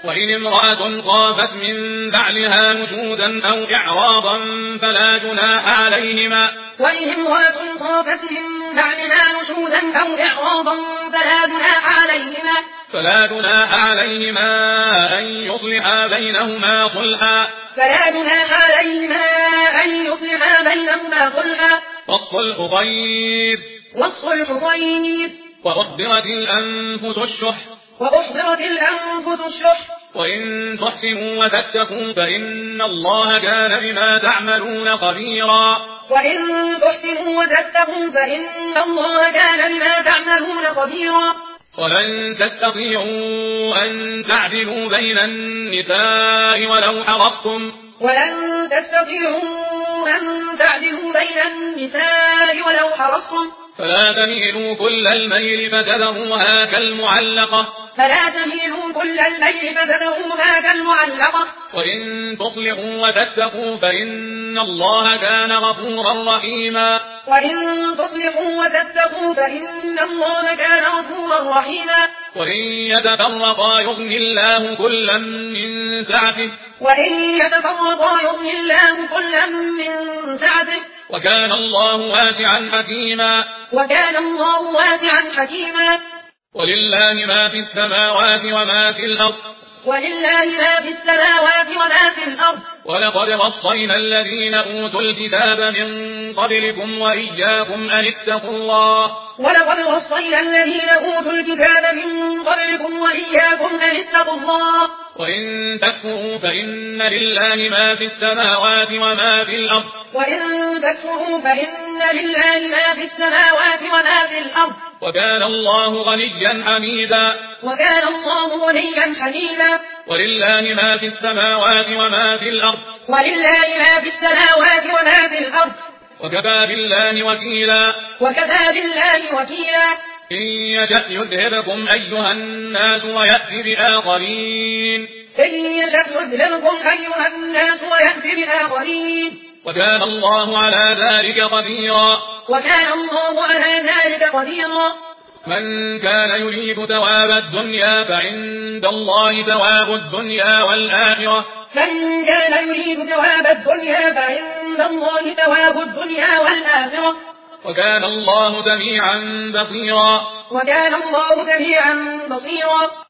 وإن امرأة خافت من بعلها نشوزا أو إعراضا فلا جناح عليهما وإن امرأة خافت من بعلها نشوزا أو إعراضا فلا جناح عليهما أن يصلحا بينهما صلحا والصلح خير وأحضرت الأنفس الشح وإن تحسنوا وتتقوا فإن الله كان بما تعملون خبيرا ولن تستطيعوا أن تعدلوا بين النساء ولو حرصتم فلا تميلوا كل الميل فتذروها كالمعلقة وإن تصلحوا وتتقوا فإن الله كان غفورا رحيما وإن يتفرقا يغن الله كلا من سعته وكان الله واسعا حكيما ولله ما في السماوات وما في الأرض ولقد وصينا الذين أوتوا الكتاب من قبلكم وإياكم أن اتقوا الله وإن تكفروا فإن لله ما في السماوات وما في الأرض وكان الله غنيا حميدا ولله ما في السماوات وما في الأرض وكفى بالله وكيلا إن يشأ يذهبكم أيها الناس ويأتي بآخرين وكان الله على ذلك قديرا من كان يريد ثواب الدنيا فعند الله ثواب الدنيا والآخرة وكان الله سميعا بصيرا